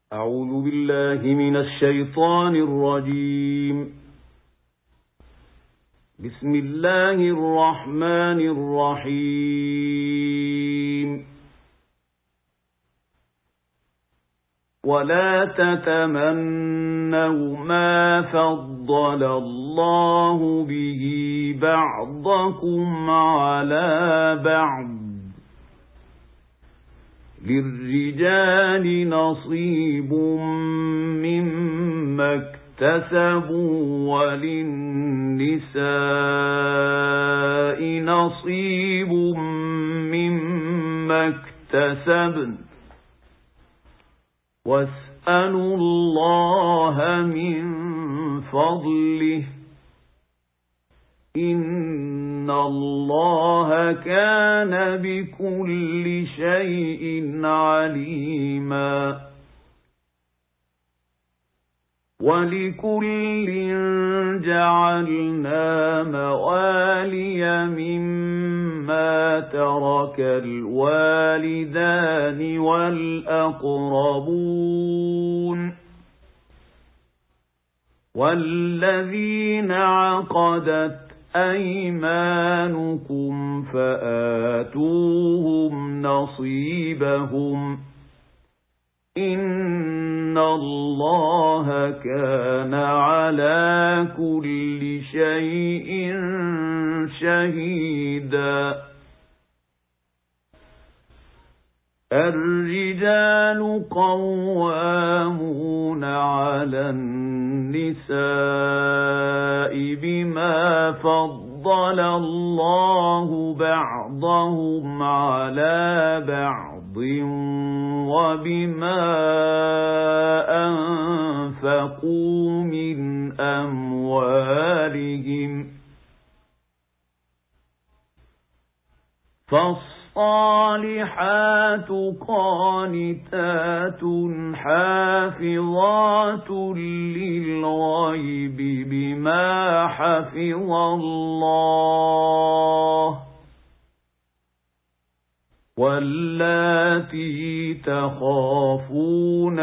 أعوذ بالله من الشيطان الرجيم. بسم الله الرحمن الرحيم. ولا تتمنوا ما فضل الله به بعضكم على بعض، للرجال نصيب مما اكتسبوا وللنساء نصيب مما اكتسبن، واسألوا الله من فضله إن الله كان بكل شيء عليما. ولكل جعلنا موالي مما ترك الوالدان والأقربون والذين عقدت أيمانكم فآتوهم نصيبهم إن الله كان على كل شيء شهيدا. الرجال قوامون على النساء بما فضل الله بعضهم على بعض وبما أنفقوا من أموالهم. فالصالحات قانتات حافظات للغيب بما حفظ الله، واللاتي تخافون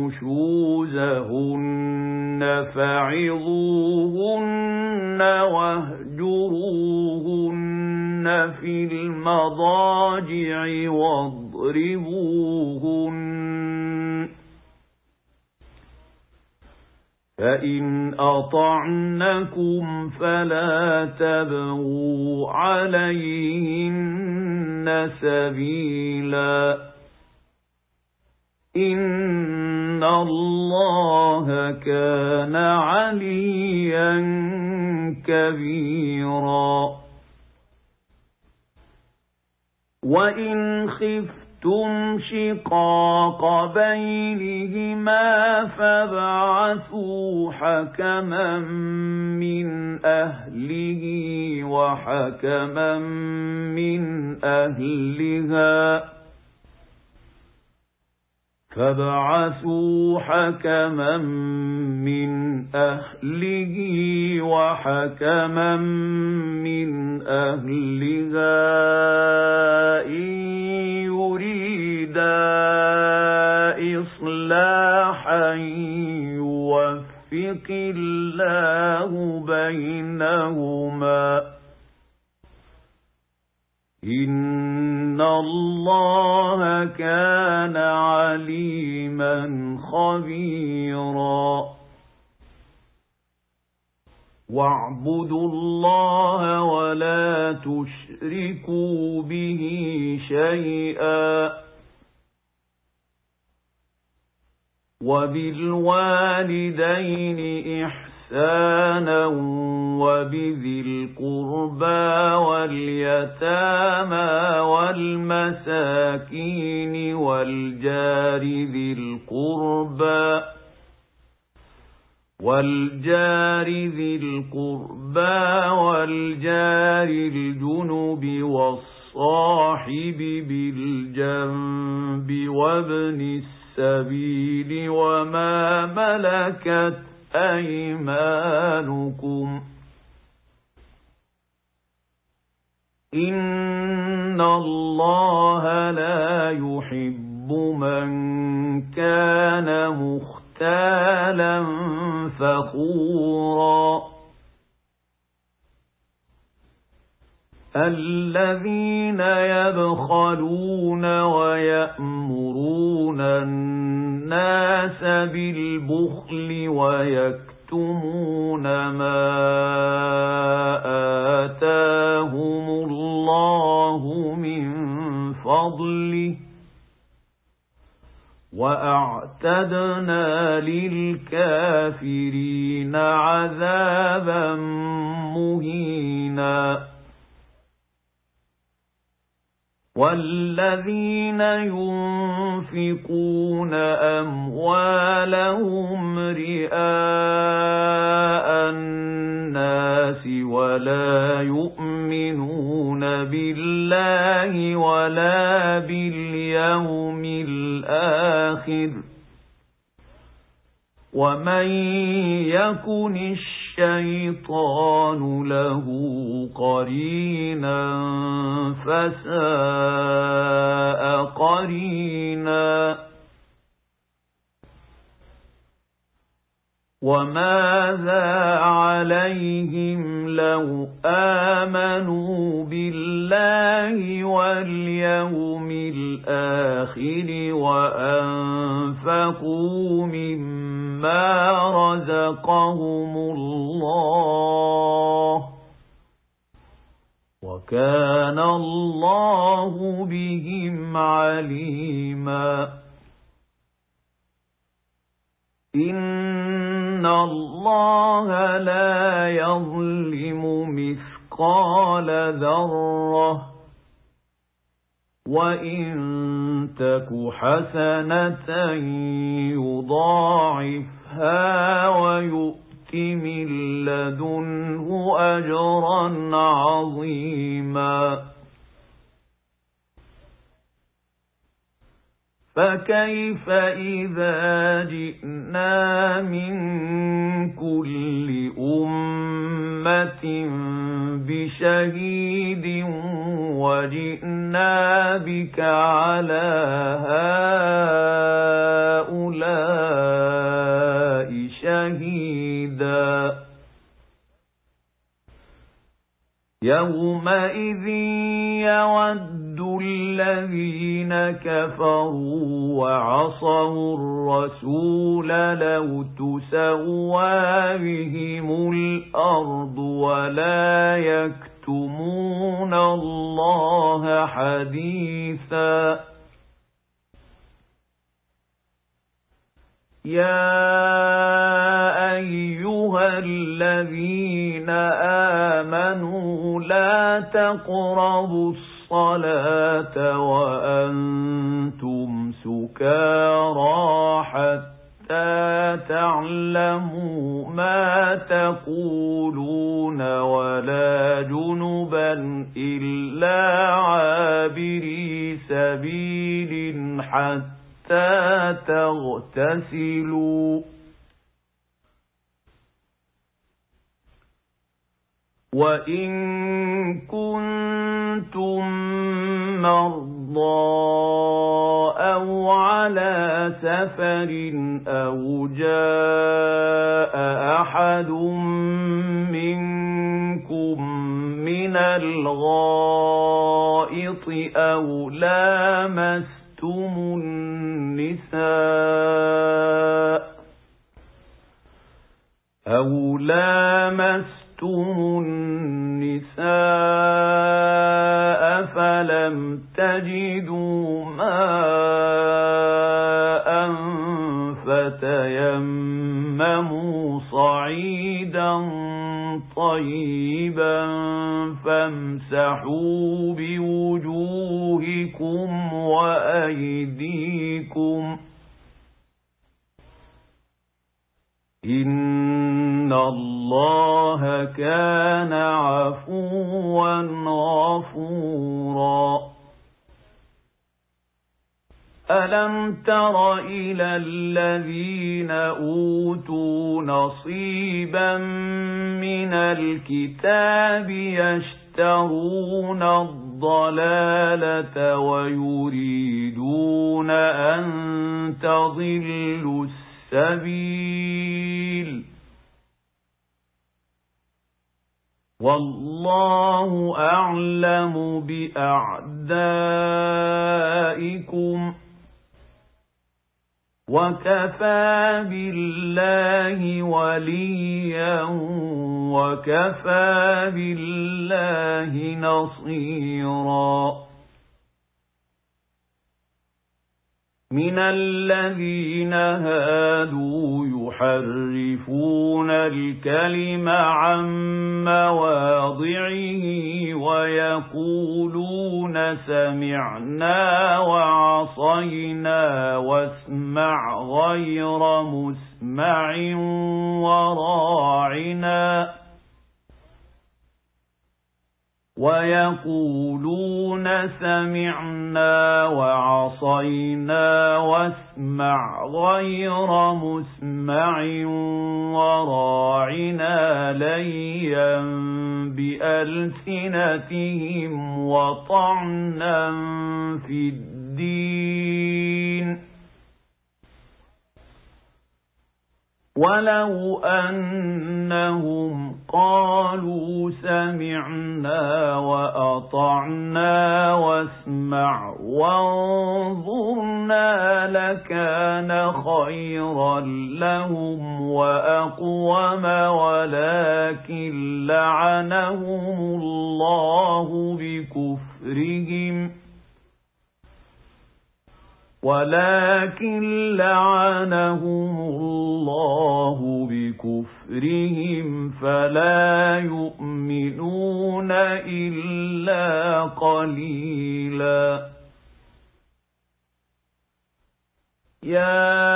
نشوزهن فعظوهن واهجروهن في المضاجع واضربوهن، فإن أطعنكم فلا تبغوا عليهن سبيلا إن الله كان عليا كبيرا. وإن خفتم شقاق بينهما فابعثوا حكما من أهله وحكما من أهلها إن يريدا إصلاحا يوفق الله بينهما إن الله كان عليما خبيرا. واعبدوا الله ولا تشركوا به شيئا وبالوالدين إحسانا وبذي القربى واليتامى والمساكين والجار ذي القربى والجار الجنب والصاحب بالجنب وابن السبيل وما ملكت أيمانكم إن الله لا يحب من كان فخورا الذين يبخلون ويأمرون الناس بالبخل ويكتمون ما آتاهم الله من فضله وأعتدنا للكافرين عذابا مهينا والذين ينفقون أموالهم رئاء الناس ولا يؤمنون بالله ولا باليوم الآخر ومن يكن الشيطان له قرينا فساء قرينا وماذا عليهم لو آمنوا بالله واليوم الآخر وأنفقوا مما رزقهم الله وكان الله بهم عليما إن الله لا يظلم مثقال ذرة وإن تك حسنة يضاعفها ويؤت من لدنه أجرا عظيما فكيف إذا جئنا من كل أمة بشهيد وجئنا بك على هؤلاء شهيدا يومئذ يود الذين كفروا وعصوا الرسول لو تسوى بهم الأرض ولا يكتمون الله حديثا يا أيها الذين آمنوا لا تقربوا الصلاة وأنتم سكارى حتى تعلموا ما تقولون ولا جنبا إلا عابري سبيل حتى تغتسلوا وإن كنتم مرضى أو على سفر أو جاء أحد منكم من الغائط أو لامستم النساء فلم تجدوا ماء فتيمموا صعيدا طيبا فامسحوا بوجوهكم وأيديكم إن الله كان عفوا غفورا ألم تر إلى الذين أوتوا نصيبا من الكتاب يشترون الضلالة ويريدون أن تضلوا السبيل والله أعلم بأعدائكم وكفى بالله وليا وكفى بالله نصيرا من الذين هادوا يحرفون الكلم عن مواضعه ويقولون سمعنا وعصينا واسمع غير مسمع ويقولون سمعنا وعصينا واسمع غير مسمع وراعنا ليا بألسنتهم وطعنا في الدين ولو أنهم قالوا سمعنا وأطعنا واسمع وانظرنا لكان خيرا لهم وأقوم ولكن لعنهم الله بكفرهم فلا يؤمنون إلا قليلا يا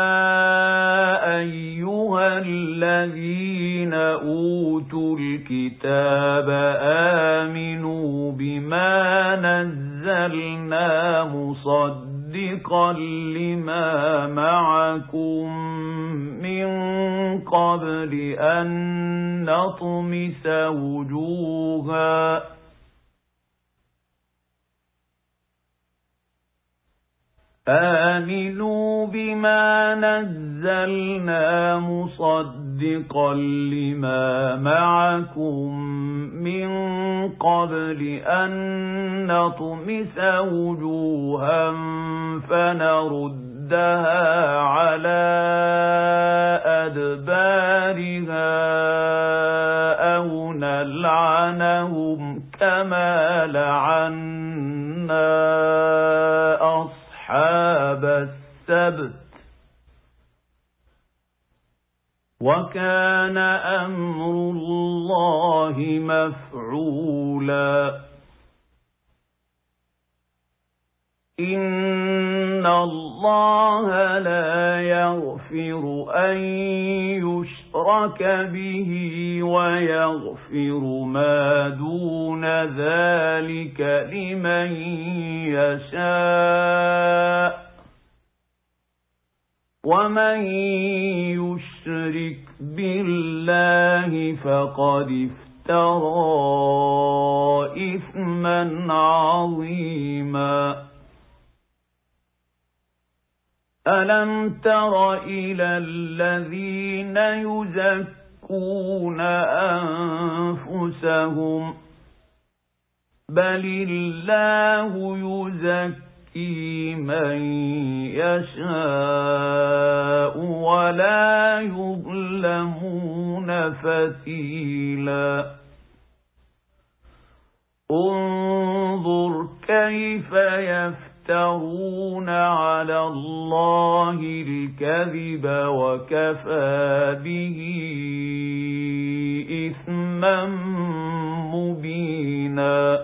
أيها الذين أوتوا الكتاب آمنوا بما نزلنا مصدقا لما معكم من قبل أن نطمس وجوها آمنوا بما نزلنا مصدقا لما معكم من قبل أن نطمس وجوها فنردها على أدبارها أو نلعنهم كما لعنا أصحاب السبت وكان أمر الله مفعولا إن الله لا يغفر أن يشرك به ويغفر ما دون ذلك لمن يشاء ومن يشرك بالله فقد افترى إثما عظيما ألم تر إلى الذين يزكون أنفسهم بل الله يزكي من يشاء ولا يظلمون فتيلا انظر كيف يفترون على الله الكذب وكفى به إثما مبينا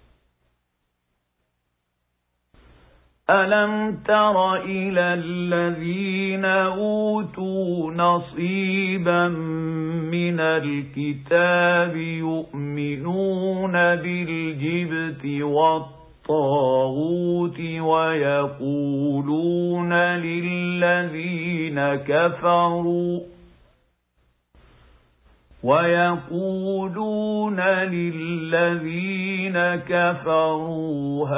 ألم تر إلى الذين أوتوا نصيبا من الكتاب يؤمنون بالجبت والطاغوت ويقولون للذين كفروا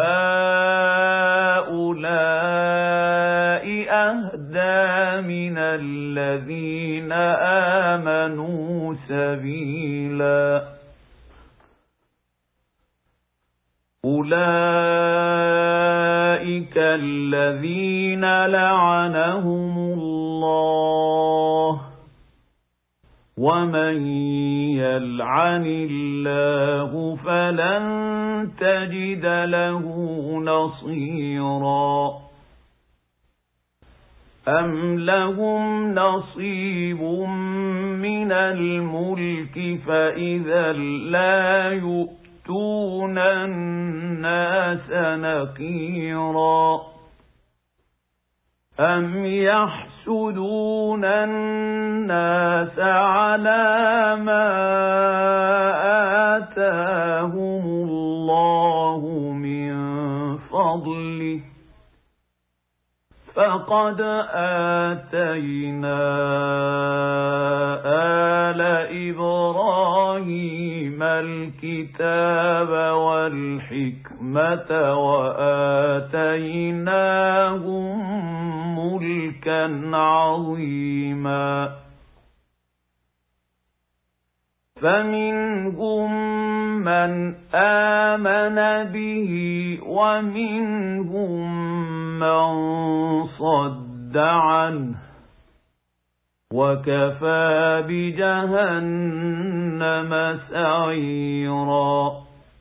هؤلاء أهدى من الذين آمنوا سبيلا أولئك الذين لعنهم الله ومن يلعن الله فلن تجد له نصيرا أم لهم نصيب من الملك فإذا لا يؤتون الناس نقيرا أم يحسدون الناس على ما آتاهم الله من فضله فقد آتينا آل إبراهيم الكتاب والحكمة وآتيناهم ملكا عظيما فمنهم من آمن به ومنهم من صد عنه وكفى بجهنم سعيرا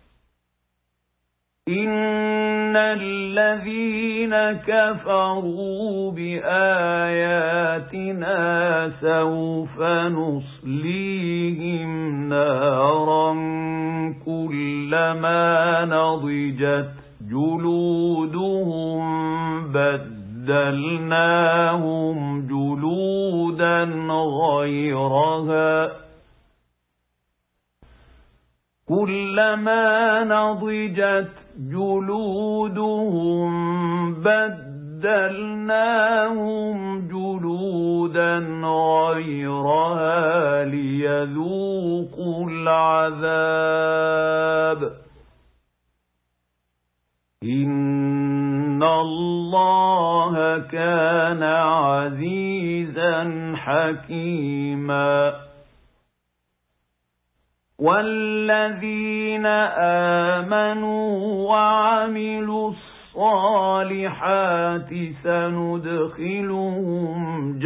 إن الذين كفروا بآياتنا سوف نصليهم نارا كلما نضجت جلودهم بدلناهم جلودا غيرها كلما نضجت جلودهم بدلناهم جلودا غيرها ليذوقوا العذاب إن الله كان عزيزا حكيما والذين آمنوا وعملوا الصالحات سندخلهم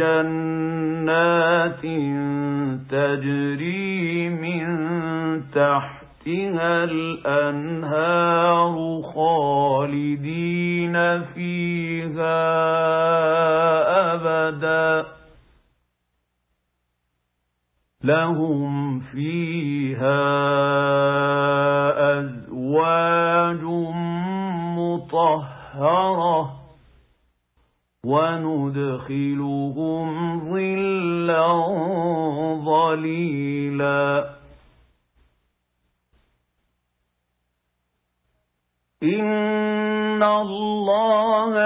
جنات تجري من تحتها الأنهار خالدين فيها أبدا لهم فيها أزواج مطهرة وندخلهم ظلا ظليلا إن الله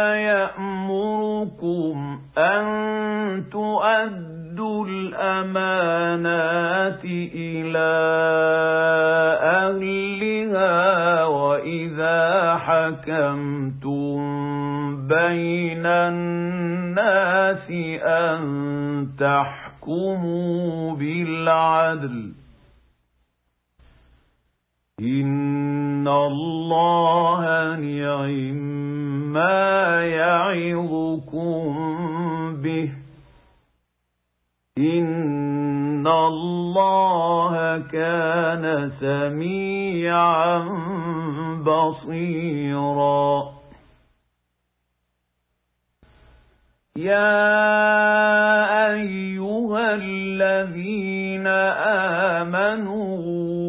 يأمركم أن تؤدوا الأمانات إلى أهلها وإذا حكمتم بين الناس أن تحكموا بالعدل إن الله نعما يعظكم به إن الله كان سميعا بصيرا يا أيها الذين آمنوا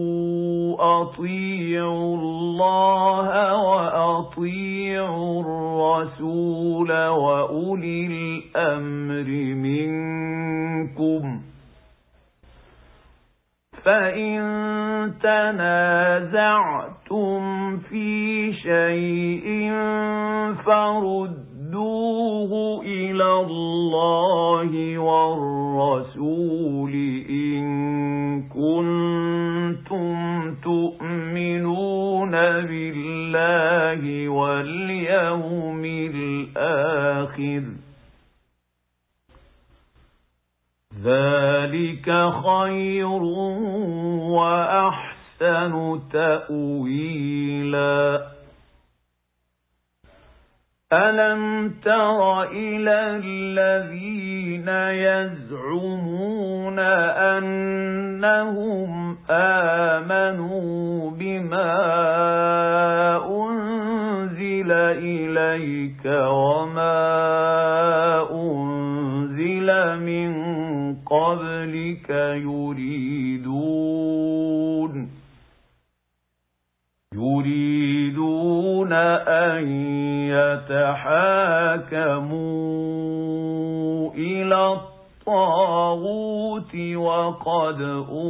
أطيعوا الله وأطيعوا الرسول وأولي الأمر منكم فإن تنازعتم في شيء فردوه إلى الله والرسول إن كنتم تؤمنون بالله واليوم الآخر ذلك خير وأحسن تأويلا ألم تر إلى الذين يزعمون أنهم آمنوا بما أنزل إليك وما أنزل من قبلك يريدون أن يتحاكموا إلى الطاغوت وقد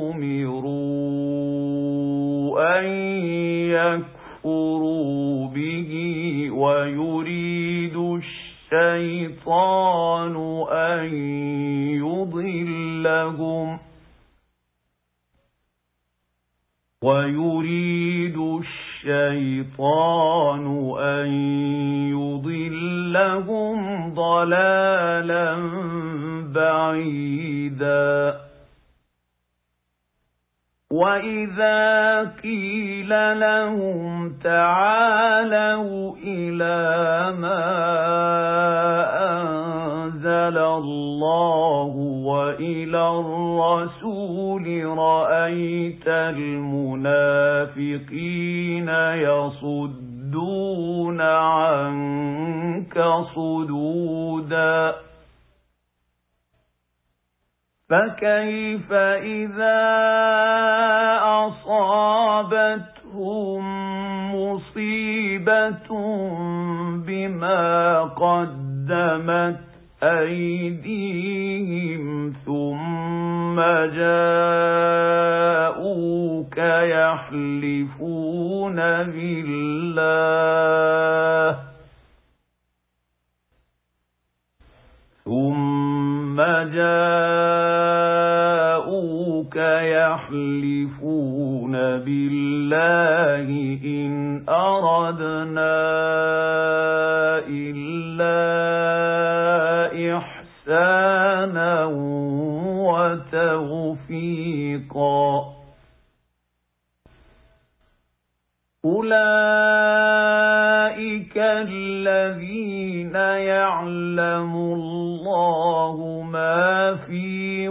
أمروا أن يكفروا به ويريد الشيطان أن يضلهم ضلالا بعيدا وإذا قيل لهم تعالوا إلى ما أنزل الله وإلى الرسول رأيت المنافقين يصدون عنك صدودا فكيف إذا أصابتهم مصيبة بما قدمت أيديهم ثم جاءوك يحلفون بالله إن أردنا إلا إحسانا وتوفيقا أولئك الذين يعلم الله ما في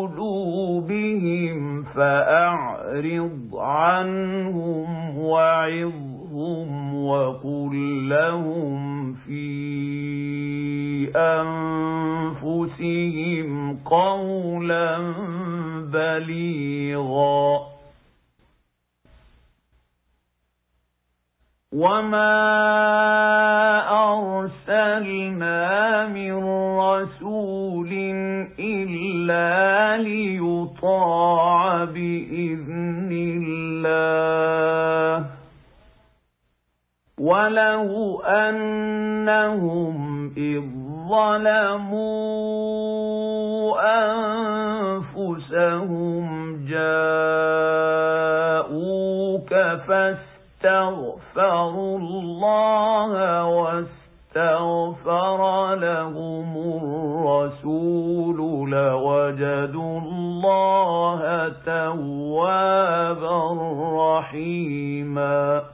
قلوبهم فأعرض عنهم وعظهم وقل لهم في أنفسهم قولا بليغا وما أرسلنا من رسول إلا ليطاع بإذن الله ولو أنهم إذ ظلموا أنفسهم جاءوك فاستغفروا الله واستغفر لهم الرسول لوجدوا الله توابا رحيما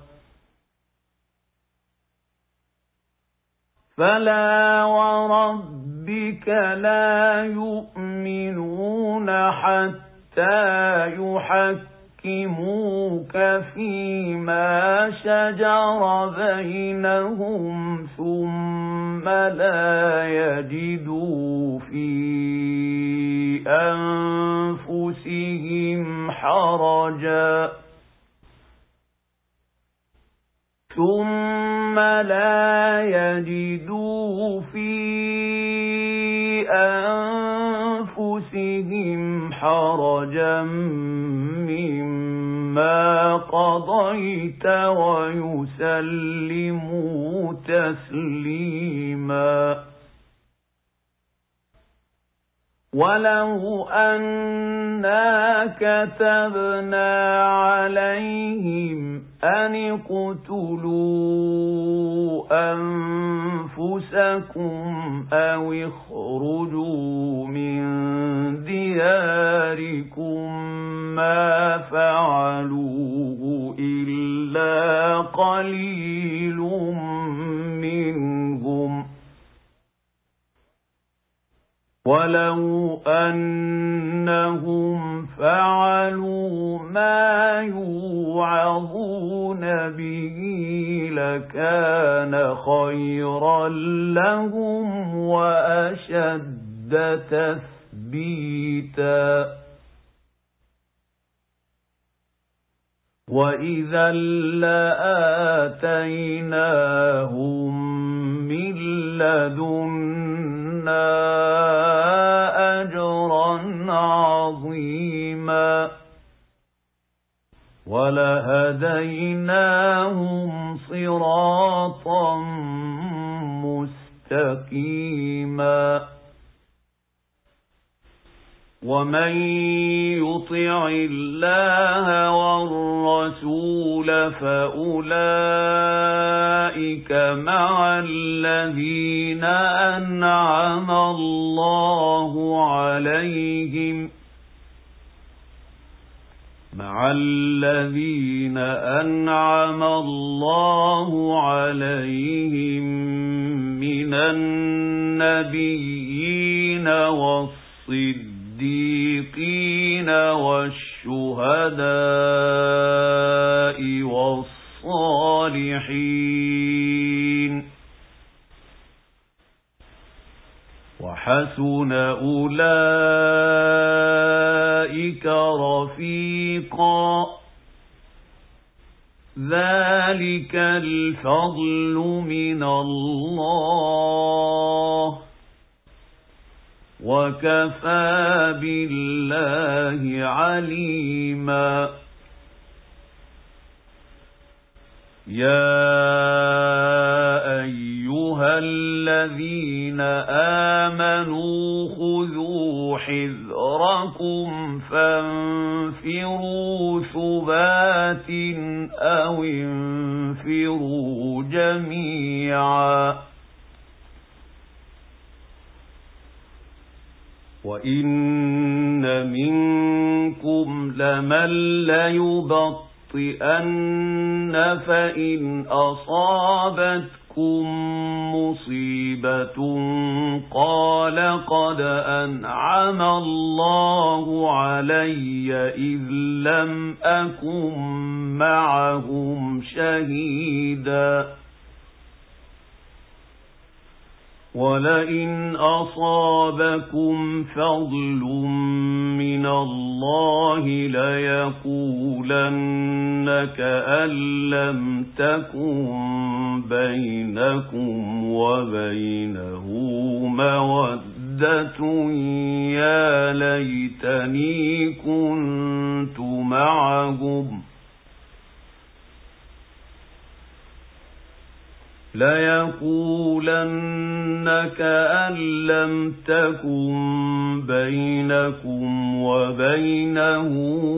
فلا وربك لا يؤمنون حتى يحكموك فيما شجر بينهم ثم لا يجدوا في أنفسهم حرجا مما قضيت ويسلموا تسليما ولو أنا كتبنا عليهم أن اقتلوا أنفسكم أو اخرجوا من دياركم ما فعلوه إلا قليل منهم ولو أنهم فعلوا ما يوعظون به لكان خيرا لهم وأشد تثبيتا وإذا لآتيناهم من لدنا أجرا عظيما ولهديناهم صراطا مستقيما ومن يطع الله والرسول فأولئك مع الذين أنعم الله عليهم من النبيين والصديقين والشهداء والصالحين وحسن أولئك رفيقا ذلك الفضل من الله وكفى بالله عليما يا أيها الذين آمنوا خذوا حذركم فانفروا ثبات أو انفروا جميعا وإن منكم لمن ليبطئن فإن أصابتكم مصيبة قال قد أنعم الله علي إذ لم أكن معهم شهيدا ولئن أصابكم فضل من الله ليقولن كأن لم تكن بينكم وبينه مودة يا ليتني كنت معهم ليقولن كأن لم تكن بينكم وبينه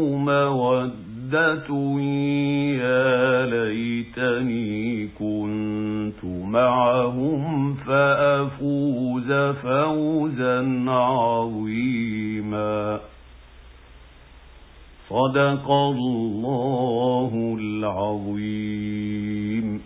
مودة يا ليتني كنت معهم فأفوز فوزا عظيما صدق الله العظيم.